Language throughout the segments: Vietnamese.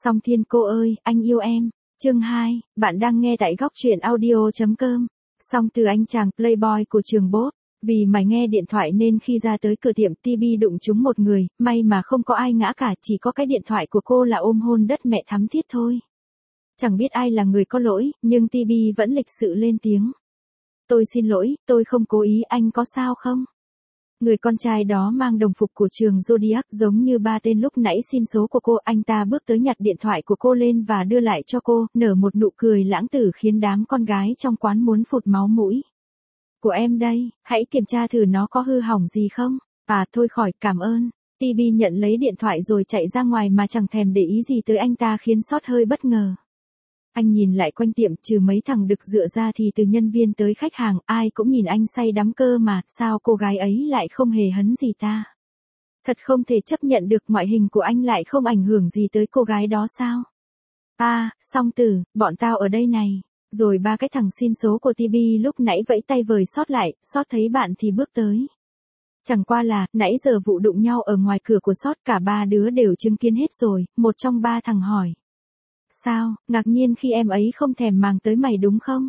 Song Thiên cô ơi, anh yêu em. Chương 2, bạn đang nghe tại góc truyện audio.com. Song từ anh chàng playboy của trường Bốt. Vì mải nghe điện thoại nên khi ra tới cửa tiệm TB đụng trúng một người, may mà không có ai ngã cả, chỉ có cái điện thoại của cô là ôm hôn đất mẹ thắm thiết thôi. Chẳng biết ai là người có lỗi, nhưng TB vẫn lịch sự lên tiếng. Tôi xin lỗi, tôi không cố ý, anh có sao không? Người con trai đó mang đồng phục của trường Zodiac giống như ba tên lúc nãy xin số của cô. Anh ta bước tới nhặt điện thoại của cô lên và đưa lại cho cô, nở một nụ cười lãng tử khiến đám con gái trong quán muốn phụt máu mũi. Của em đây, hãy kiểm tra thử nó có hư hỏng gì không. À thôi khỏi, cảm ơn. TB nhận lấy điện thoại rồi chạy ra ngoài mà chẳng thèm để ý gì tới anh ta khiến Sót hơi bất ngờ. Anh nhìn lại quanh tiệm, trừ mấy thằng đực dựa ra thì từ nhân viên tới khách hàng, ai cũng nhìn anh say đắm cơ mà, sao cô gái ấy lại không hề hấn gì ta? Thật không thể chấp nhận được, ngoại hình của anh lại không ảnh hưởng gì tới cô gái đó sao? À, Song Tử, bọn tao ở đây này. Rồi ba cái thằng xin số của TB lúc nãy vẫy tay vời Sót lại, Sót thấy bạn thì bước tới. Chẳng qua là, nãy giờ vụ đụng nhau ở ngoài cửa của Sót cả ba đứa đều chứng kiến hết rồi, một trong ba thằng hỏi. Sao, ngạc nhiên khi em ấy không thèm màng tới mày đúng không?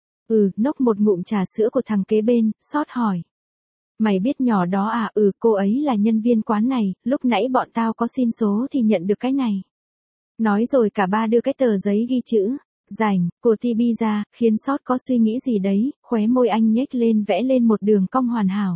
Nốc một ngụm trà sữa của thằng kế bên, Sót hỏi. Mày biết nhỏ đó à? Cô ấy là nhân viên quán này, lúc nãy bọn tao có xin số thì nhận được cái này. Nói rồi cả ba đưa cái tờ giấy ghi chữ, rảnh, của TB ra, khiến Sót có suy nghĩ gì đấy, khóe môi anh nhếch lên vẽ lên một đường cong hoàn hảo.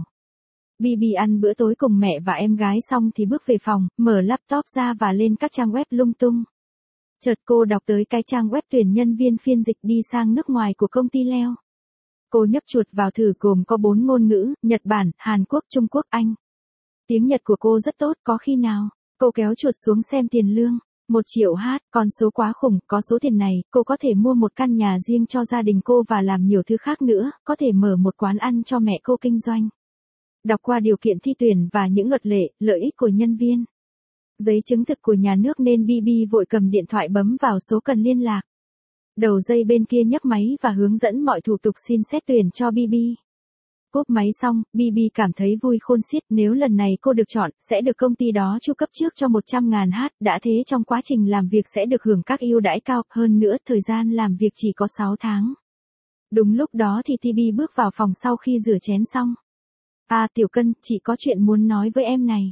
BB ăn bữa tối cùng mẹ và em gái xong thì bước về phòng, mở laptop ra và lên các trang web lung tung. Chợt cô đọc tới cái trang web tuyển nhân viên phiên dịch đi sang nước ngoài của công ty Leo. Cô nhấp chuột vào thử, gồm có 4 ngôn ngữ, Nhật Bản, Hàn Quốc, Trung Quốc, Anh. Tiếng Nhật của cô rất tốt, có khi nào? Cô kéo chuột xuống xem tiền lương. 1 triệu hát, con số quá khủng, có số tiền này, cô có thể mua một căn nhà riêng cho gia đình cô và làm nhiều thứ khác nữa, có thể mở một quán ăn cho mẹ cô kinh doanh. Đọc qua điều kiện thi tuyển và những luật lệ, lợi ích của nhân viên. Giấy chứng thực của nhà nước nên BB vội cầm điện thoại bấm vào số cần liên lạc. Đầu dây bên kia nhấc máy và hướng dẫn mọi thủ tục xin xét tuyển cho BB. Cúp máy xong, BB cảm thấy vui khôn xiết, nếu lần này cô được chọn, sẽ được công ty đó chu cấp trước cho 100.000 hát, đã thế trong quá trình làm việc sẽ được hưởng các ưu đãi cao, hơn nữa thời gian làm việc chỉ có 6 tháng. Đúng lúc đó thì TB bước vào phòng sau khi rửa chén xong. À Tiểu Cân, chị có chuyện muốn nói với em này.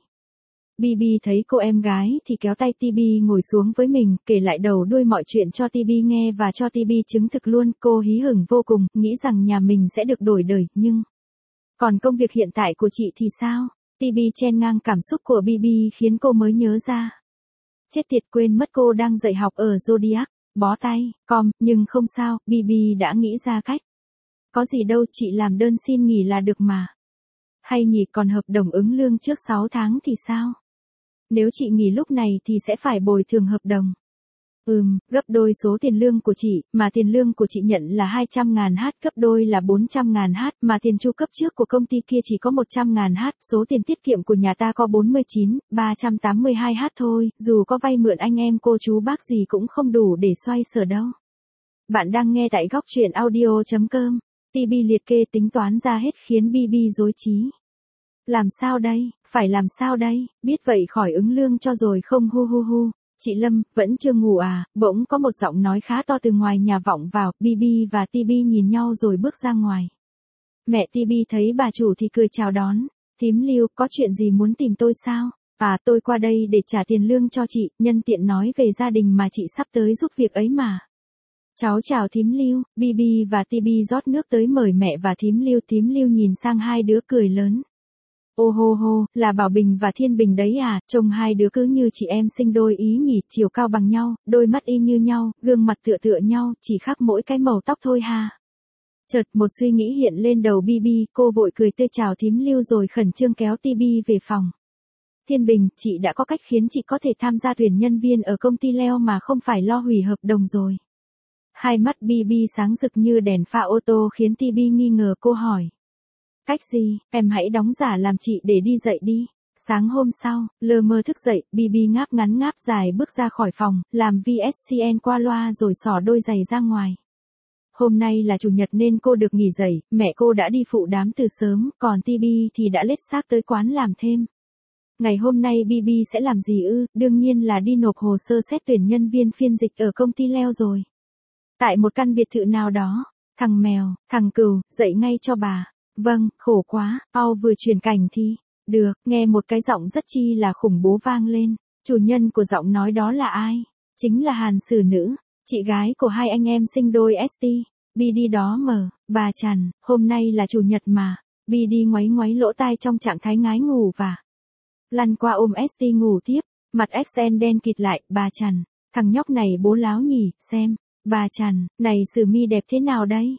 BB thấy cô em gái thì kéo tay TB ngồi xuống với mình, kể lại đầu đuôi mọi chuyện cho TB nghe và cho TB chứng thực luôn. Cô hí hửng vô cùng, nghĩ rằng nhà mình sẽ được đổi đời, nhưng... Còn công việc hiện tại của chị thì sao? TB chen ngang cảm xúc của BB khiến cô mới nhớ ra. Chết tiệt, quên mất cô đang dạy học ở Zodiac. Bó tay, nhưng không sao, BB đã nghĩ ra cách. Có gì đâu, chị làm đơn xin nghỉ là được mà. Hay nhỉ, còn hợp đồng ứng lương trước 6 tháng thì sao? Nếu chị nghỉ lúc này thì sẽ phải bồi thường hợp đồng. Gấp đôi số tiền lương của chị, mà tiền lương của chị nhận là 200.000 hát, gấp đôi là 400.000 hát, mà tiền chu cấp trước của công ty kia chỉ có 100.000 hát, số tiền tiết kiệm của nhà ta có 382 hát thôi, dù có vay mượn anh em cô chú bác gì cũng không đủ để xoay sở đâu. Bạn đang nghe tại góc truyện audio.com. TB liệt kê tính toán ra hết khiến BB rối trí. Làm sao đây, phải làm sao đây, biết vậy khỏi ứng lương cho rồi không hu. Chị Lâm, vẫn chưa ngủ à? Bỗng có một giọng nói khá to từ ngoài nhà vọng vào, BB và TB nhìn nhau rồi bước ra ngoài. Mẹ TB thấy bà chủ thì cười chào đón. Thím Lưu, có chuyện gì muốn tìm tôi sao? À, tôi qua đây để trả tiền lương cho chị, nhân tiện nói về gia đình mà chị sắp tới giúp việc ấy mà. Cháu chào thím Lưu. BB và TB rót nước tới mời mẹ và thím Lưu nhìn sang hai đứa cười lớn. Ô hô, là Bảo Bình và Thiên Bình đấy à, trông hai đứa cứ như chị em sinh đôi ý nhỉ, chiều cao bằng nhau, đôi mắt y như nhau, gương mặt tựa nhau, chỉ khác mỗi cái màu tóc thôi ha. Chợt một suy nghĩ hiện lên đầu BB, cô vội cười tươi chào thím Lưu rồi khẩn trương kéo TB về phòng. Thiên Bình, chị đã có cách khiến chị có thể tham gia tuyển nhân viên ở công ty Leo mà không phải lo hủy hợp đồng rồi. Hai mắt BB sáng rực như đèn pha ô tô khiến TB nghi ngờ, cô hỏi. Cách gì, em hãy đóng giả làm chị để đi dậy đi. Sáng hôm sau, lờ mơ thức dậy, BB ngáp ngắn ngáp dài bước ra khỏi phòng, làm VSCN qua loa rồi xỏ đôi giày ra ngoài. Hôm nay là chủ nhật nên cô được nghỉ dậy, mẹ cô đã đi phụ đám từ sớm, còn TB thì đã lết xác tới quán làm thêm. Ngày hôm nay BB sẽ làm gì ư? Đương nhiên là đi nộp hồ sơ xét tuyển nhân viên phiên dịch ở công ty Leo rồi. Tại một căn biệt thự nào đó. Thằng mèo, thằng cừu, dậy ngay cho bà. Vâng, khổ quá, vừa chuyển cảnh thì. Được, nghe một cái giọng rất chi là khủng bố vang lên. Chủ nhân của giọng nói đó là ai? Chính là Hàn Sử Nữ, chị gái của hai anh em sinh đôi ST. BD đó mờ, bà Trần, hôm nay là chủ nhật mà. BD ngoáy ngoáy lỗ tai trong trạng thái ngái ngủ và lăn qua ôm ST ngủ tiếp, mặt Excel đen kịt lại, bà Trần, thằng nhóc này bố láo nhỉ, xem, bà Trần, này Sử Mi đẹp thế nào đây?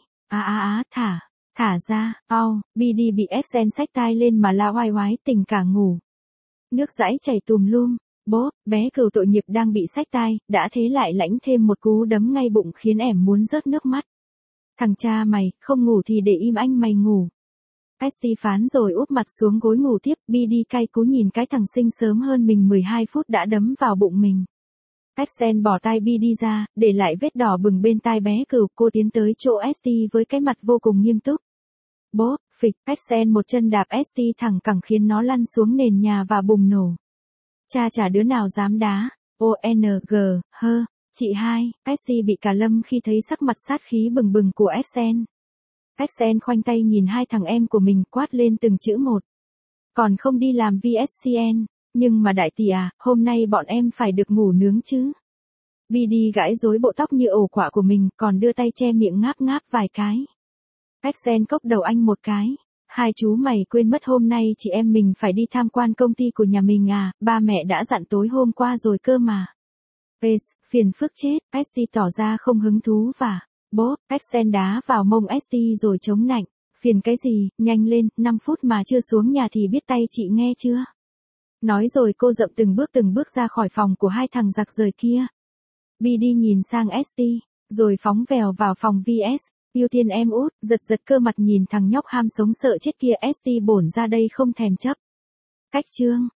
Thả ra, BD bị Excel xách tai lên mà la oai oái tỉnh cả ngủ. Nước dãi chảy tùm lum, bố, bé cừu tội nghiệp đang bị xách tai, đã thế lại lãnh thêm một cú đấm ngay bụng khiến ẻm muốn rớt nước mắt. Thằng cha mày, không ngủ thì để im anh mày ngủ. ST phán rồi úp mặt xuống gối ngủ tiếp, BD cay cú nhìn cái thằng sinh sớm hơn mình 12 phút đã đấm vào bụng mình. Excel bỏ tai BD ra, để lại vết đỏ bừng bên tai bé cừu, cô tiến tới chỗ ST với cái mặt vô cùng nghiêm túc. Bố, phịch, Excel một chân đạp ST thẳng cẳng khiến nó lăn xuống nền nhà và bùng nổ. Cha chả đứa nào dám đá, ONG, chị hai, ST bị cả lâm khi thấy sắc mặt sát khí bừng bừng của Excel. Excel khoanh tay nhìn hai thằng em của mình quát lên từng chữ một. Còn không đi làm VSCN, nhưng mà đại tỷ à, hôm nay bọn em phải được ngủ nướng chứ. BD gãi rối bộ tóc như ổ quả của mình, còn đưa tay che miệng ngáp ngáp vài cái. Excel cốc đầu anh một cái. Hai chú mày quên mất hôm nay chị em mình phải đi tham quan công ty của nhà mình à, ba mẹ đã dặn tối hôm qua rồi cơ mà. Phiền phức chết, ST tỏ ra không hứng thú và, bố, Excel đá vào mông ST rồi chống nạnh. Phiền cái gì, nhanh lên, 5 phút mà chưa xuống nhà thì biết tay chị nghe chưa? Nói rồi cô dậm từng bước ra khỏi phòng của hai thằng giặc rời kia. BD nhìn sang ST, rồi phóng vèo vào phòng VS. Ưu tiên em út, giật cơ mặt nhìn thằng nhóc ham sống sợ chết kia ST bổn ra đây không thèm chấp. Cách chương.